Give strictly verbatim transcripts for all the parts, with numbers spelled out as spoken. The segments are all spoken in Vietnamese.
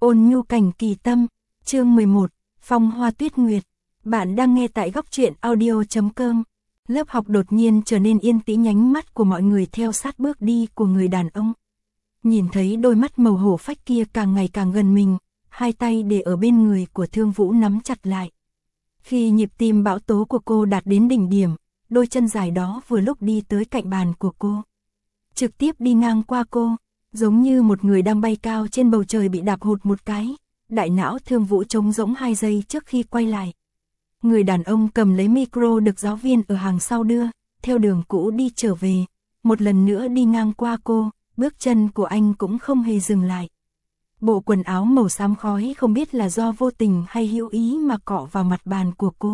Ôn nhu cảnh kỳ tâm, chương mười một, Phong hoa tuyết nguyệt. Bạn đang nghe tại góc truyện audio chấm com. Lớp học đột nhiên trở nên yên tĩnh, nhánh mắt của mọi người theo sát bước đi của người đàn ông. Nhìn thấy đôi mắt màu hổ phách kia càng ngày càng gần mình, hai tay để ở bên người của Thương Vũ nắm chặt lại. Khi nhịp tim bão tố của cô đạt đến đỉnh điểm, đôi chân dài đó vừa lúc đi tới cạnh bàn của cô. Trực tiếp đi ngang qua cô, giống như một người đang bay cao trên bầu trời bị đạp hụt một cái. Đại não Thương Vũ trống rỗng hai giây trước khi quay lại. Người đàn ông cầm lấy micro được giáo viên ở hàng sau đưa, theo đường cũ đi trở về, một lần nữa đi ngang qua cô, bước chân của anh cũng không hề dừng lại. Bộ quần áo màu xám khói không biết là do vô tình hay hữu ý mà cọ vào mặt bàn của cô.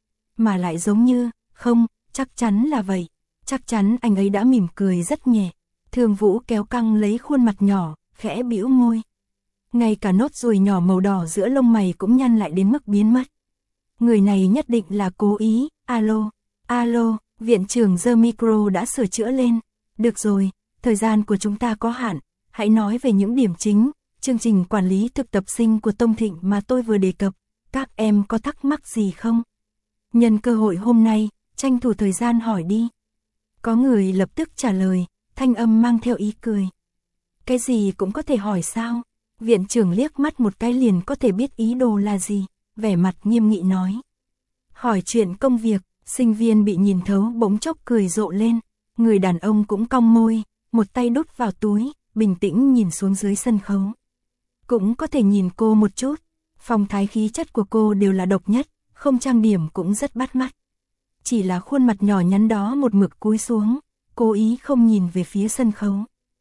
Mà lại giống như, không, chắc chắn là vậy, chắc chắn anh ấy đã mỉm cười rất nhẹ. Thương Vũ kéo căng lấy khuôn mặt nhỏ, khẽ bĩu môi. Ngay cả nốt ruồi nhỏ màu đỏ giữa lông mày cũng nhăn lại đến mức biến mất. Người này nhất định là cố ý. Alo, alo, viện trưởng giơ micro đã sửa chữa lên. Được rồi, thời gian của chúng ta có hạn, hãy nói về những điểm chính, chương trình quản lý thực tập sinh của Tông Thịnh mà tôi vừa đề cập, các em có thắc mắc gì không? Nhân cơ hội hôm nay, tranh thủ thời gian hỏi đi. Có người lập tức trả lời, thanh âm mang theo ý cười. Cái gì cũng có thể hỏi sao? Viện trưởng liếc mắt một cái liền có thể biết ý đồ là gì, vẻ mặt nghiêm nghị nói. Hỏi chuyện công việc, sinh viên bị nhìn thấu bỗng chốc cười rộ lên, người đàn ông cũng cong môi, một tay đút vào túi, bình tĩnh nhìn xuống dưới sân khấu. Cũng có thể nhìn cô một chút, phong thái khí chất của cô đều là độc nhất, không trang điểm cũng rất bắt mắt. Chỉ là khuôn mặt nhỏ nhắn đó một mực cúi xuống, cố ý không nhìn về phía sân khấu.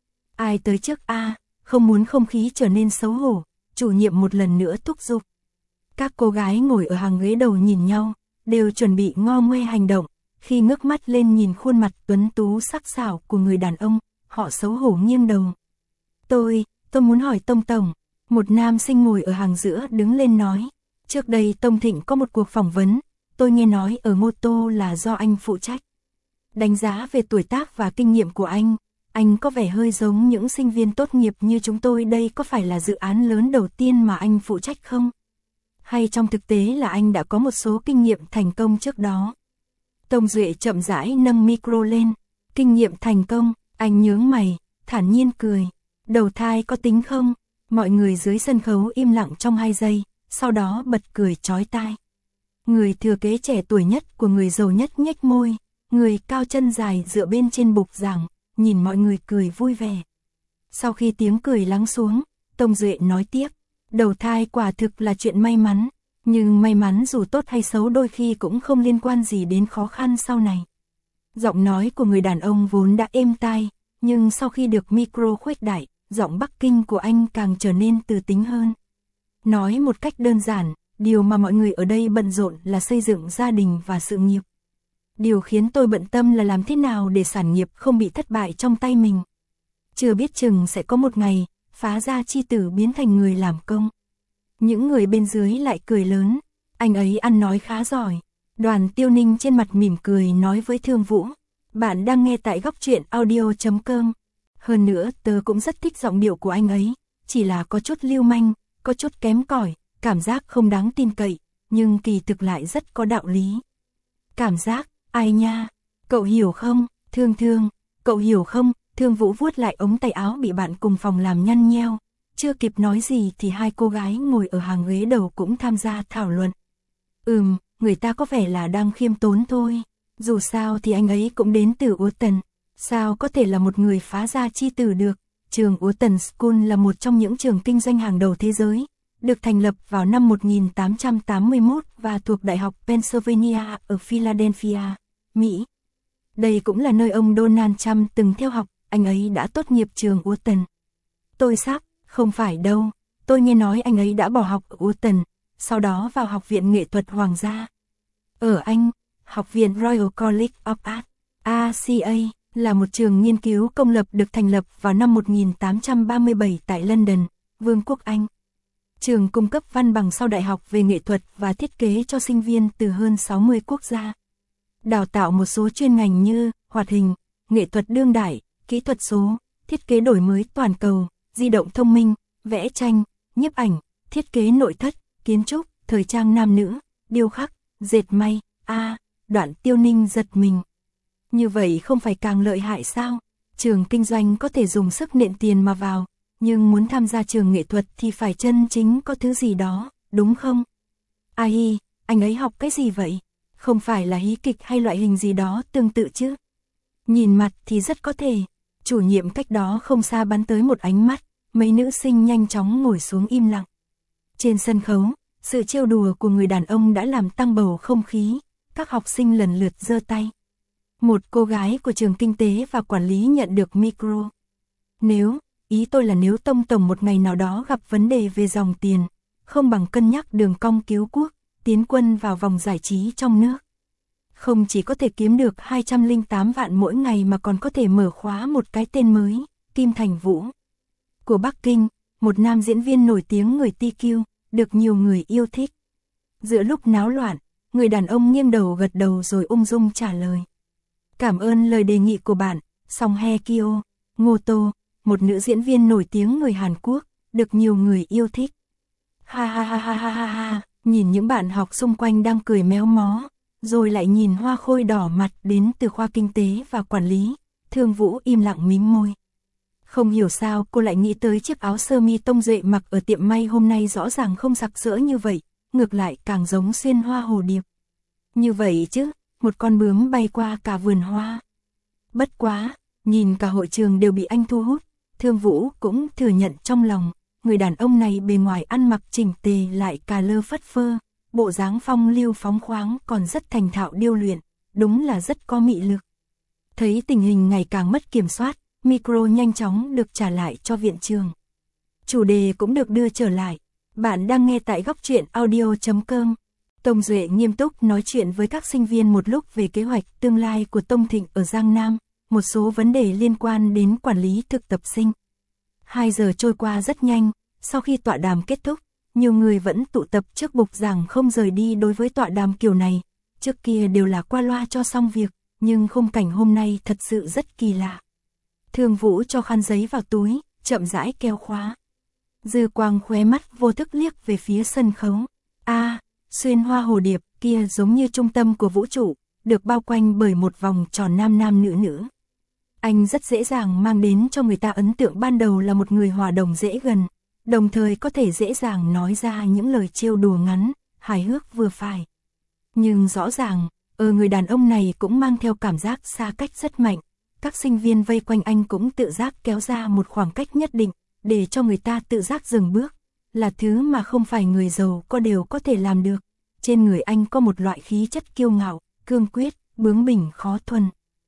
Ai tới trước a? À, không muốn không khí trở nên xấu hổ, chủ nhiệm một lần nữa thúc giục. Các cô gái ngồi ở hàng ghế đầu nhìn nhau, đều chuẩn bị ngo ngoe hành động, khi ngước mắt lên nhìn khuôn mặt tuấn tú sắc sảo của người đàn ông, họ xấu hổ nghiêng đầu. Tôi, tôi muốn hỏi Tông Tổng, một nam sinh ngồi ở hàng giữa đứng lên nói, trước đây Tông Thịnh có một cuộc phỏng vấn, tôi nghe nói ở mô tô là do anh phụ trách. Đánh giá về tuổi tác và kinh nghiệm của anh, anh có vẻ hơi giống những sinh viên tốt nghiệp như chúng tôi, đây có phải là dự án lớn đầu tiên mà anh phụ trách không? Hay trong thực tế là anh đã có một số kinh nghiệm thành công trước đó? Tông Duệ chậm rãi nâng micro lên, kinh nghiệm thành công, anh nhướng mày, thản nhiên cười, đầu thai có tính không? Mọi người dưới sân khấu im lặng trong hai giây, sau đó bật cười chói tai. Người thừa kế trẻ tuổi nhất của người giàu nhất nhếch môi, người cao chân dài dựa bên trên bục giảng, nhìn mọi người cười vui vẻ. Sau khi tiếng cười lắng xuống, Tông Duệ nói tiếp, đầu thai quả thực là chuyện may mắn, nhưng may mắn dù tốt hay xấu đôi khi cũng không liên quan gì đến khó khăn sau này. Giọng nói của người đàn ông vốn đã êm tai, nhưng sau khi được micro khuếch đại, giọng Bắc Kinh của anh càng trở nên từ tính hơn. Nói một cách đơn giản, điều mà mọi người ở đây bận rộn là xây dựng gia đình và sự nghiệp. Điều khiến tôi bận tâm là làm thế nào để sản nghiệp không bị thất bại trong tay mình. Chưa biết chừng sẽ có một ngày, phá gia chi tử biến thành người làm công. Những người bên dưới lại cười lớn, anh ấy ăn nói khá giỏi. Đoàn Tiêu Ninh trên mặt mỉm cười nói với Thương Vũ, bạn đang nghe tại góc truyện audio chấm com. Hơn nữa tớ cũng rất thích giọng điệu của anh ấy, chỉ là có chút lưu manh, có chút kém cỏi, cảm giác không đáng tin cậy, nhưng kỳ thực lại rất có đạo lý. Cảm giác, ai nha, cậu hiểu không, Thương Thương, cậu hiểu không? Thương Vũ vuốt lại ống tay áo bị bạn cùng phòng làm nhăn nheo, chưa kịp nói gì thì hai cô gái ngồi ở hàng ghế đầu cũng tham gia thảo luận. Ừm, người ta có vẻ là đang khiêm tốn thôi, dù sao thì anh ấy cũng đến từ Ú Tần, sao có thể là một người phá gia chi tử được. Trường Ú Tần School là một trong những trường kinh doanh hàng đầu thế giới, được thành lập vào năm một nghìn tám trăm tám mươi mốt và thuộc Đại học Pennsylvania ở Philadelphia, Mỹ. Đây cũng là nơi ông Donald Trump từng theo học, anh ấy đã tốt nghiệp trường Ú Tần. Tôi sắp, không phải đâu, tôi nghe nói anh ấy đã bỏ học ở Ú Tần, sau đó vào Học viện Nghệ thuật Hoàng gia. Ở Anh, Học viện Royal College of Art, A C A, là một trường nghiên cứu công lập được thành lập vào năm một nghìn tám trăm ba mươi bảy tại London, Vương quốc Anh. Trường cung cấp văn bằng sau đại học về nghệ thuật và thiết kế cho sinh viên từ hơn sáu mươi quốc gia. Đào tạo một số chuyên ngành như hoạt hình, nghệ thuật đương đại, kỹ thuật số, thiết kế đổi mới toàn cầu, di động thông minh, vẽ tranh, nhiếp ảnh, thiết kế nội thất, kiến trúc, thời trang nam nữ, điêu khắc, dệt may. A, Đoạn Tiêu Ninh giật mình. Như vậy không phải càng lợi hại sao? Trường kinh doanh có thể dùng sức nện tiền mà vào, nhưng muốn tham gia trường nghệ thuật thì phải chân chính có thứ gì đó, đúng không? A hi, anh ấy học cái gì vậy? Không phải là hí kịch hay loại hình gì đó tương tự chứ? Nhìn mặt thì rất có thể. Chủ nhiệm cách đó không xa bắn tới một ánh mắt, mấy nữ sinh nhanh chóng ngồi xuống im lặng. Trên sân khấu, sự trêu đùa của người đàn ông đã làm tăng bầu không khí, các học sinh lần lượt giơ tay. Một cô gái của trường kinh tế và quản lý nhận được micro. Nếu, ý tôi là nếu Tông Tổng một ngày nào đó gặp vấn đề về dòng tiền, không bằng cân nhắc đường cong cứu quốc, tiến quân vào vòng giải trí trong nước. Không chỉ có thể kiếm được hai trăm lẻ tám vạn mỗi ngày mà còn có thể mở khóa một cái tên mới, Kim Thành Vũ. Của Bắc Kinh, một nam diễn viên nổi tiếng người ti kiu, được nhiều người yêu thích. Giữa lúc náo loạn, người đàn ông nghiêng đầu gật đầu rồi ung dung trả lời. Cảm ơn lời đề nghị của bạn, Song Hye Kyo, Ngô Tô, một nữ diễn viên nổi tiếng người Hàn Quốc, được nhiều người yêu thích. Ha ha ha ha ha ha ha, nhìn những bạn học xung quanh đang cười méo mó, rồi lại nhìn Hoa Khôi đỏ mặt đến từ khoa kinh tế và quản lý, Thương Vũ im lặng mím môi. Không hiểu sao cô lại nghĩ tới chiếc áo sơ mi Tông Duệ mặc ở tiệm may hôm nay rõ ràng không sặc sỡ như vậy, ngược lại càng giống xuyên hoa hồ điệp. Như vậy chứ, một con bướm bay qua cả vườn hoa. Bất quá, nhìn cả hội trường đều bị anh thu hút, Thương Vũ cũng thừa nhận trong lòng, người đàn ông này bề ngoài ăn mặc chỉnh tề lại cà lơ phất phơ, bộ dáng phong lưu phóng khoáng còn rất thành thạo điêu luyện, đúng là rất có mị lực. Thấy tình hình ngày càng mất kiểm soát, micro nhanh chóng được trả lại cho viện trường. Chủ đề cũng được đưa trở lại. Bạn đang nghe tại góc truyện audio chấm com. Tông Duệ nghiêm túc nói chuyện với các sinh viên một lúc về kế hoạch tương lai của Tông Thịnh ở Giang Nam, một số vấn đề liên quan đến quản lý thực tập sinh. Hai giờ trôi qua rất nhanh, sau khi tọa đàm kết thúc, nhiều người vẫn tụ tập trước bục giảng không rời đi. Đối với tọa đàm kiểu này, trước kia đều là qua loa cho xong việc, nhưng khung cảnh hôm nay thật sự rất kỳ lạ. Thương Vũ cho khăn giấy vào túi, chậm rãi kéo khóa. Dư quang khóe mắt vô thức liếc về phía sân khấu. A, à, xuyên hoa hồ điệp kia giống như trung tâm của vũ trụ, được bao quanh bởi một vòng tròn nam nam nữ nữ. Anh rất dễ dàng mang đến cho người ta ấn tượng ban đầu là một người hòa đồng dễ gần, đồng thời có thể dễ dàng nói ra những lời trêu đùa ngắn, hài hước vừa phải. Nhưng rõ ràng, ở người đàn ông này cũng mang theo cảm giác xa cách rất mạnh. Các sinh viên vây quanh anh cũng tự giác kéo ra một khoảng cách nhất định, để cho người ta tự giác dừng bước, là thứ mà không phải người giàu có đều có thể làm được. Trên người anh có một loại khí chất kiêu ngạo, cương quyết, bướng bỉnh khó thuần.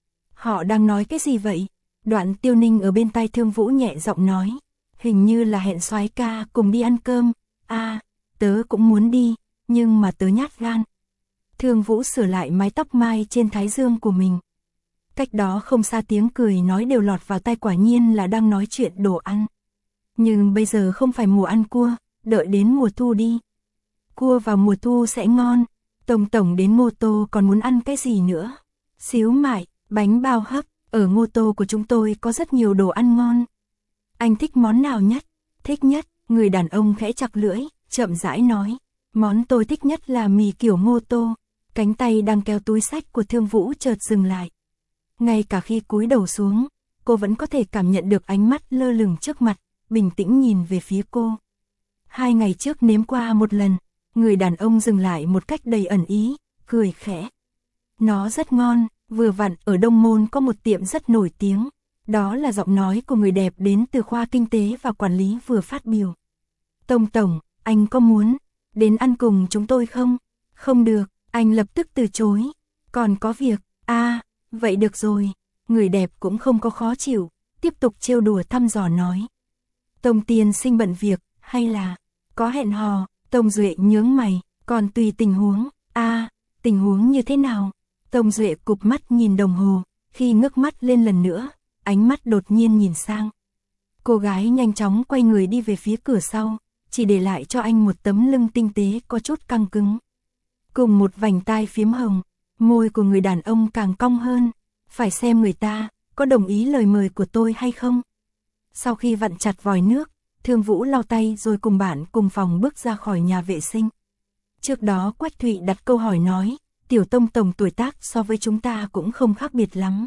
Họ đang nói cái gì vậy? Đoạn Tiêu Ninh ở bên tai Thương Vũ nhẹ giọng nói, hình như là hẹn soái ca cùng đi ăn cơm. A, à, tớ cũng muốn đi, nhưng mà tớ nhát gan. Thương Vũ sửa lại mái tóc mai trên thái dương của mình. Cách đó không xa tiếng cười nói đều lọt vào tai, quả nhiên là đang nói chuyện đồ ăn. Nhưng bây giờ không phải mùa ăn cua, đợi đến mùa thu đi. Cua vào mùa thu sẽ ngon. Tổng tổng đến Ngô Tô còn muốn ăn cái gì nữa? Xíu mại, bánh bao hấp, ở Ngô Tô của chúng tôi có rất nhiều đồ ăn ngon. Anh thích món nào nhất? Thích nhất, người đàn ông khẽ chặt lưỡi, chậm rãi nói. Món tôi thích nhất là mì kiểu Ngô Tô. Cánh tay đang kéo túi xách của Thương Vũ chợt dừng lại. Ngay cả khi cúi đầu xuống, cô vẫn có thể cảm nhận được ánh mắt lơ lửng trước mặt, bình tĩnh nhìn về phía cô. Hai ngày trước nếm qua một lần, người đàn ông dừng lại một cách đầy ẩn ý, cười khẽ. Nó rất ngon, vừa vặn ở Đông Môn có một tiệm rất nổi tiếng, đó là giọng nói của người đẹp đến từ khoa kinh tế và quản lý vừa phát biểu. Tông tổng, anh có muốn đến ăn cùng chúng tôi không? Không được, anh lập tức từ chối. Còn có việc, a à, vậy được rồi. Người đẹp cũng không có khó chịu, tiếp tục trêu đùa thăm dò nói. Tông tiên sinh bận việc, hay là có hẹn hò? Tông Duệ nhướng mày, còn tùy tình huống. A, à, tình huống như thế nào? Tông Duệ cụp mắt nhìn đồng hồ, khi ngước mắt lên lần nữa, ánh mắt đột nhiên nhìn sang. Cô gái nhanh chóng quay người đi về phía cửa sau, chỉ để lại cho anh một tấm lưng tinh tế có chút căng cứng. Cùng một vành tai phiếm hồng, môi của người đàn ông càng cong hơn, phải xem người ta có đồng ý lời mời của tôi hay không. Sau khi vặn chặt vòi nước, Thương Vũ lau tay rồi cùng bạn cùng phòng bước ra khỏi nhà vệ sinh. Trước đó Quách Thụy đặt câu hỏi nói, Tiểu Tông Tổng tuổi tác so với chúng ta cũng không khác biệt lắm.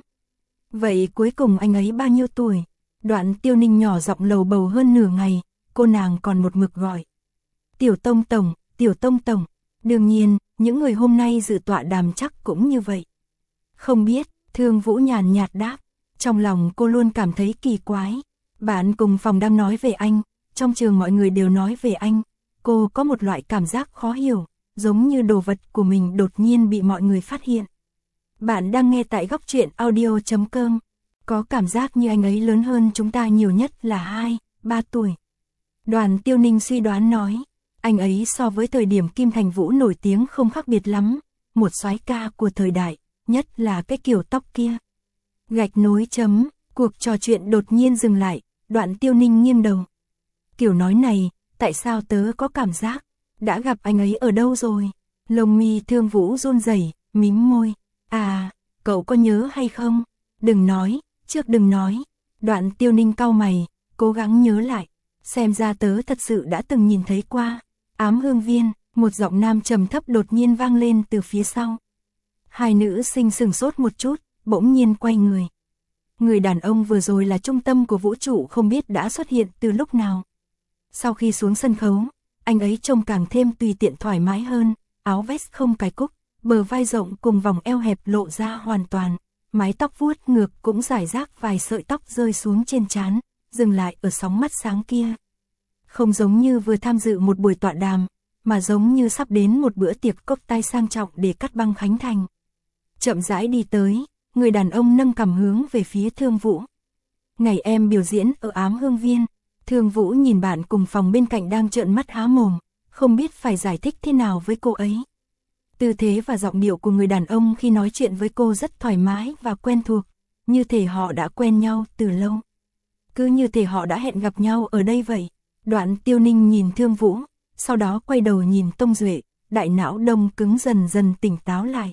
Vậy cuối cùng anh ấy bao nhiêu tuổi? Đoạn Tiêu Ninh nhỏ giọng lầu bầu hơn nửa ngày, cô nàng còn một mực gọi. Tiểu Tông Tổng, Tiểu Tông Tổng. Đương nhiên, những người hôm nay dự tọa đàm chắc cũng như vậy. Không biết, Thương Vũ nhàn nhạt đáp. Trong lòng cô luôn cảm thấy kỳ quái. Bạn cùng phòng đang nói về anh, trong trường mọi người đều nói về anh. Cô có một loại cảm giác khó hiểu, giống như đồ vật của mình đột nhiên bị mọi người phát hiện. Bạn đang nghe tại góc truyện audio chấm com. Có cảm giác như anh ấy lớn hơn chúng ta nhiều nhất là hai, ba tuổi. Đoàn Tiêu Ninh suy đoán nói, anh ấy so với thời điểm Kim Thành Vũ nổi tiếng không khác biệt lắm, một soái ca của thời đại, nhất là cái kiểu tóc kia. Gạch nối chấm, cuộc trò chuyện đột nhiên dừng lại, Đoạn Tiêu Ninh nghiêng đầu. Kiểu nói này, tại sao tớ có cảm giác, đã gặp anh ấy ở đâu rồi? Lông mi Thương Vũ run rẩy, mím môi. À, cậu có nhớ hay không? Đừng nói, trước đừng nói. Đoạn Tiêu Ninh cau mày, cố gắng nhớ lại. Xem ra tớ thật sự đã từng nhìn thấy qua. Ám Hương Viên, một giọng nam trầm thấp đột nhiên vang lên từ phía sau. Hai nữ sinh sừng sốt một chút, bỗng nhiên quay người. Người đàn ông vừa rồi là trung tâm của vũ trụ không biết đã xuất hiện từ lúc nào. Sau khi xuống sân khấu, anh ấy trông càng thêm tùy tiện thoải mái hơn, áo vest không cài cúc, bờ vai rộng cùng vòng eo hẹp lộ ra hoàn toàn, mái tóc vuốt ngược cũng rải rác vài sợi tóc rơi xuống trên trán, dừng lại ở sóng mắt sáng kia. Không giống như vừa tham dự một buổi tọa đàm, mà giống như sắp đến một bữa tiệc cốc tai sang trọng để cắt băng khánh thành. Chậm rãi đi tới, người đàn ông nâng cằm hướng về phía Thương Vũ. Ngày em biểu diễn ở Ám Hương Viên, Thương Vũ nhìn bạn cùng phòng bên cạnh đang trợn mắt há mồm, không biết phải giải thích thế nào với cô ấy. Tư thế và giọng điệu của người đàn ông khi nói chuyện với cô rất thoải mái và quen thuộc, như thể họ đã quen nhau từ lâu. Cứ như thể họ đã hẹn gặp nhau ở đây vậy. Đoạn Tiêu Ninh nhìn Thương Vũ, sau đó quay đầu nhìn Tông Duệ, đại não đông cứng dần dần tỉnh táo lại.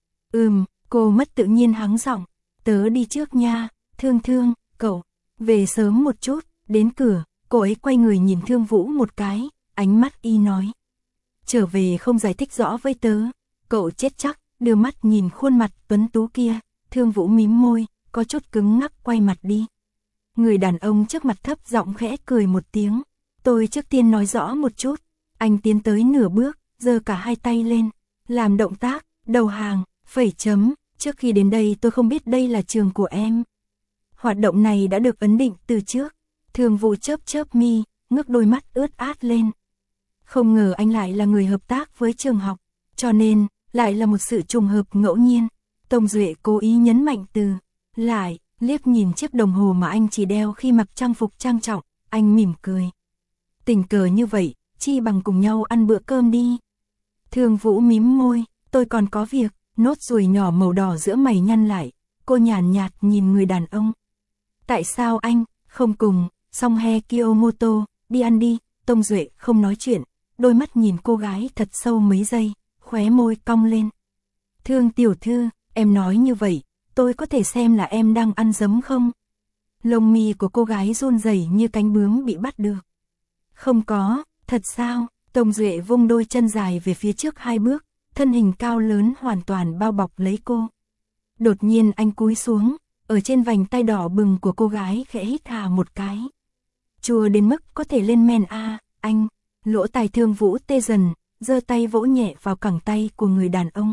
Ừm, cô mất tự nhiên hắng giọng, tớ đi trước nha, Thương Thương, cậu, về sớm một chút. Đến cửa, cô ấy quay người nhìn Thương Vũ một cái, ánh mắt y nói. Trở về không giải thích rõ với tớ, cậu chết chắc, đưa mắt nhìn khuôn mặt tuấn tú kia, Thương Vũ mím môi, có chút cứng ngắc quay mặt đi. Người đàn ông trước mặt thấp giọng khẽ cười một tiếng, tôi trước tiên nói rõ một chút, anh tiến tới nửa bước, giơ cả hai tay lên, làm động tác, đầu hàng, phẩy chấm, trước khi đến đây tôi không biết đây là trường của em. Hoạt động này đã được ấn định từ trước. Thương Vũ chớp chớp mi, ngước đôi mắt ướt át lên. Không ngờ anh lại là người hợp tác với trường học, cho nên, lại là một sự trùng hợp ngẫu nhiên. Tông Duệ cố ý nhấn mạnh từ, lại, liếc nhìn chiếc đồng hồ mà anh chỉ đeo khi mặc trang phục trang trọng, anh mỉm cười. Tình cờ như vậy, chi bằng cùng nhau ăn bữa cơm đi. Thương Vũ mím môi, tôi còn có việc, nốt ruồi nhỏ màu đỏ giữa mày nhăn lại, cô nhàn nhạt nhìn người đàn ông. Tại sao anh, không cùng? Song-hye Kiyomoto, đi ăn đi. Tông Duệ không nói chuyện, đôi mắt nhìn cô gái thật sâu mấy giây, khóe môi cong lên. Thương tiểu thư, em nói như vậy, tôi có thể xem là em đang ăn dấm không? Lông mi của cô gái run rẩy như cánh bướm bị bắt được. Không có, thật sao? Tông Duệ vung đôi chân dài về phía trước hai bước, thân hình cao lớn hoàn toàn bao bọc lấy cô. Đột nhiên anh cúi xuống, ở trên vành tay đỏ bừng của cô gái khẽ hít hà một cái. Chua đến mức có thể lên men a, à, anh. Lỗ tai Thương Vũ tê dần, giơ tay vỗ nhẹ vào cẳng tay của người đàn ông.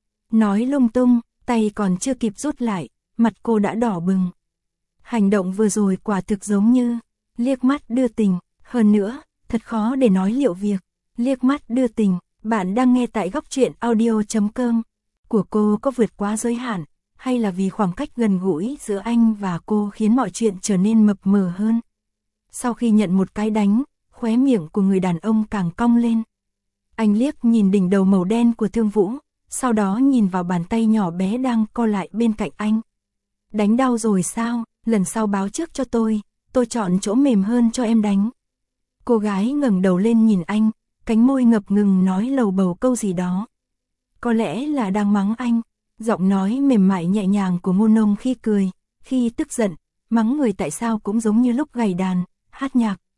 Nói lung tung, tay còn chưa kịp rút lại, mặt cô đã đỏ bừng. Hành động vừa rồi quả thực giống như liếc mắt đưa tình, hơn nữa, thật khó để nói liệu việc. Liếc mắt đưa tình, bạn đang nghe tại góc truyện audio chấm com. Của cô có vượt quá giới hạn, hay là vì khoảng cách gần gũi giữa anh và cô khiến mọi chuyện trở nên mập mờ hơn? Sau khi nhận một cái đánh, khóe miệng của người đàn ông càng cong lên. Anh liếc nhìn đỉnh đầu màu đen của Thương Vũ, sau đó nhìn vào bàn tay nhỏ bé đang co lại bên cạnh anh. Đánh đau rồi sao? Lần sau báo trước cho tôi, tôi chọn chỗ mềm hơn cho em đánh. Cô gái ngẩng đầu lên nhìn anh, cánh môi ngập ngừng nói lầu bầu câu gì đó. Có lẽ là đang mắng anh, giọng nói mềm mại nhẹ nhàng của Ngô Nông khi cười, khi tức giận, mắng người tại sao cũng giống như lúc gảy đàn, hát nhạc,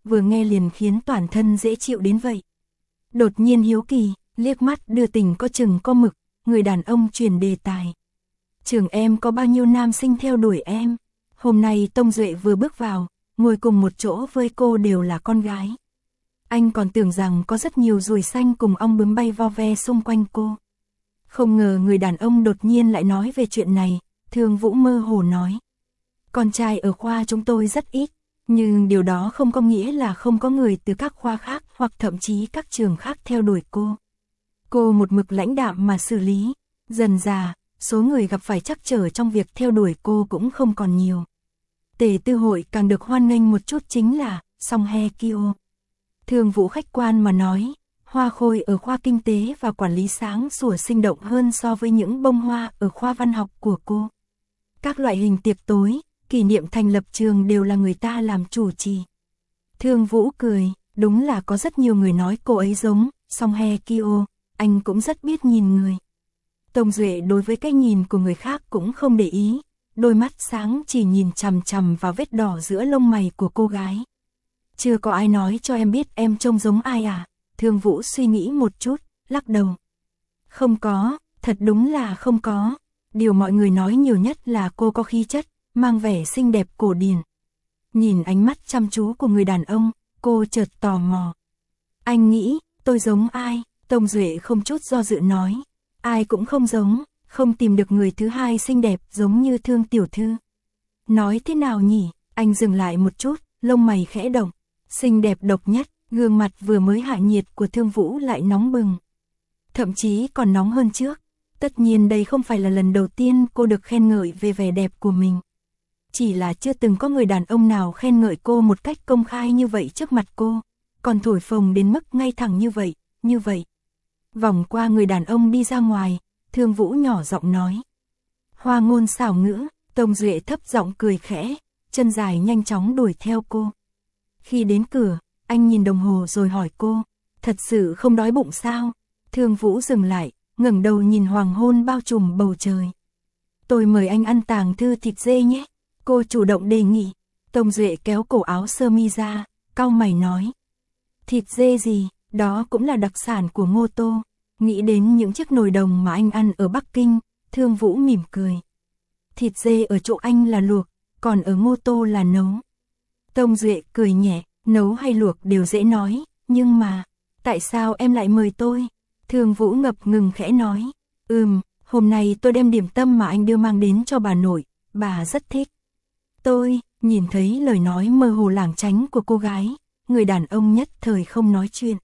vừa nghe liền khiến toàn thân dễ chịu đến vậy. Đột nhiên hiếu kỳ, liếc mắt đưa tình có chừng có mực, người đàn ông truyền đề tài. Trường em có bao nhiêu nam sinh theo đuổi em? Hôm nay Tông Duệ vừa bước vào, ngồi cùng một chỗ với cô đều là con gái. Anh còn tưởng rằng có rất nhiều ruồi xanh cùng ong bướm bay vo ve xung quanh cô. Không ngờ người đàn ông đột nhiên lại nói về chuyện này, Thương Vũ mơ hồ nói. Con trai ở khoa chúng tôi rất ít, nhưng điều đó không có nghĩa là không có người từ các khoa khác hoặc thậm chí các trường khác theo đuổi cô. Cô một mực lãnh đạm mà xử lý, dần dà, số người gặp phải trắc trở trong việc theo đuổi cô cũng không còn nhiều. Tề Tư Hội càng được hoan nghênh một chút chính là Song Hye Kyo. Thương Vũ khách quan mà nói, hoa khôi ở khoa kinh tế và quản lý sáng sủa sinh động hơn so với những bông hoa ở khoa văn học của cô. Các loại hình tiệc tối, kỷ niệm thành lập trường đều là người ta làm chủ trì. Thương Vũ cười, đúng là có rất nhiều người nói cô ấy giống Song Hye Kyo, anh cũng rất biết nhìn người. Tông Duệ đối với cái nhìn của người khác cũng không để ý, đôi mắt sáng chỉ nhìn chằm chằm vào vết đỏ giữa lông mày của cô gái. Chưa có ai nói cho em biết em trông giống ai à? Thương Vũ suy nghĩ một chút, lắc đầu. Không có, thật đúng là không có. Điều mọi người nói nhiều nhất là cô có khí chất, mang vẻ xinh đẹp cổ điển. Nhìn ánh mắt chăm chú của người đàn ông, cô chợt tò mò. Anh nghĩ, tôi giống ai? Tông Duệ không chút do dự nói. Ai cũng không giống, không tìm được người thứ hai xinh đẹp giống như Thương tiểu thư. Nói thế nào nhỉ? Anh dừng lại một chút, lông mày khẽ động. Xinh đẹp độc nhất, gương mặt vừa mới hạ nhiệt của Thương Vũ lại nóng bừng. Thậm chí còn nóng hơn trước. Tất nhiên đây không phải là lần đầu tiên cô được khen ngợi về vẻ đẹp của mình. Chỉ là chưa từng có người đàn ông nào khen ngợi cô một cách công khai như vậy trước mặt cô, còn thổi phồng đến mức ngay thẳng như vậy, như vậy. Vòng qua người đàn ông đi ra ngoài, Thương Vũ nhỏ giọng nói. Hoa ngôn xảo ngữ, Tông Duệ thấp giọng cười khẽ, chân dài nhanh chóng đuổi theo cô. Khi đến cửa, anh nhìn đồng hồ rồi hỏi cô, thật sự không đói bụng sao? Thương Vũ dừng lại, ngẩng đầu nhìn hoàng hôn bao trùm bầu trời. Tôi mời anh ăn tàng thư thịt dê nhé. Cô chủ động đề nghị. Tông Duệ kéo cổ áo sơ mi ra, cau mày nói. Thịt dê gì, đó cũng là đặc sản của Ngô Tô. Nghĩ đến những chiếc nồi đồng mà anh ăn ở Bắc Kinh, Thương Vũ mỉm cười. Thịt dê ở chỗ anh là luộc, còn ở Ngô Tô là nấu. Tông Duệ cười nhẹ, nấu hay luộc đều dễ nói, nhưng mà, tại sao em lại mời tôi? Thương Vũ ngập ngừng khẽ nói. Ừm, hôm nay tôi đem điểm tâm mà anh đưa mang đến cho bà nội, bà rất thích. Tôi, nhìn thấy lời nói mơ hồ lảng tránh của cô gái, người đàn ông nhất thời không nói chuyện.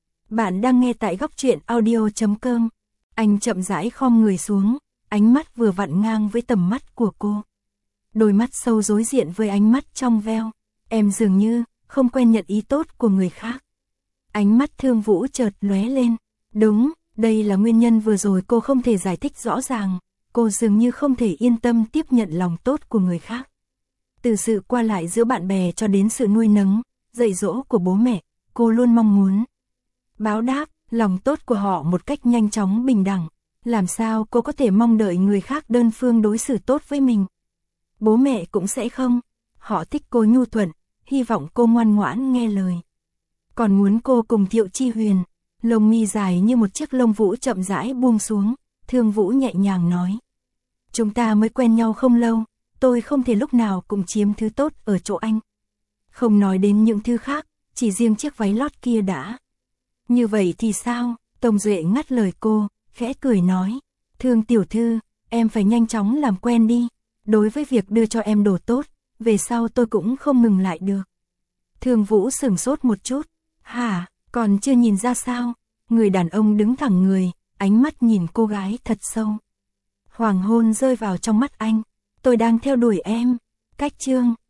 Bạn đang nghe tại góc truyện audio chấm com. Anh chậm rãi khom người xuống, ánh mắt vừa vặn ngang với tầm mắt của cô. Đôi mắt sâu đối diện với ánh mắt trong veo. Em dường như không quen nhận ý tốt của người khác. Ánh mắt Thương Vũ chợt lóe lên. Đúng, đây là nguyên nhân vừa rồi cô không thể giải thích rõ ràng. Cô dường như không thể yên tâm tiếp nhận lòng tốt của người khác. Từ sự qua lại giữa bạn bè cho đến sự nuôi nấng, dạy dỗ của bố mẹ, cô luôn mong muốn báo đáp lòng tốt của họ một cách nhanh chóng bình đẳng. Làm sao cô có thể mong đợi người khác đơn phương đối xử tốt với mình? Bố mẹ cũng sẽ không. Họ thích cô nhu thuận, hy vọng cô ngoan ngoãn nghe lời. Còn muốn cô cùng Thiệu Chi Huyền. Lông mi dài như một chiếc lông vũ chậm rãi buông xuống, Thương Vũ nhẹ nhàng nói. Chúng ta mới quen nhau không lâu, tôi không thể lúc nào cũng chiếm thứ tốt ở chỗ anh. Không nói đến những thứ khác, chỉ riêng chiếc váy lót kia đã. Như vậy thì sao? Tông Duệ ngắt lời cô, khẽ cười nói. Thương tiểu thư, em phải nhanh chóng làm quen đi. Đối với việc đưa cho em đồ tốt, về sau tôi cũng không ngừng lại được. Thương Vũ sửng sốt một chút. Hả, còn chưa nhìn ra sao? Người đàn ông đứng thẳng người, ánh mắt nhìn cô gái thật sâu. Hoàng hôn rơi vào trong mắt anh. Tôi đang theo đuổi em. Cách chương.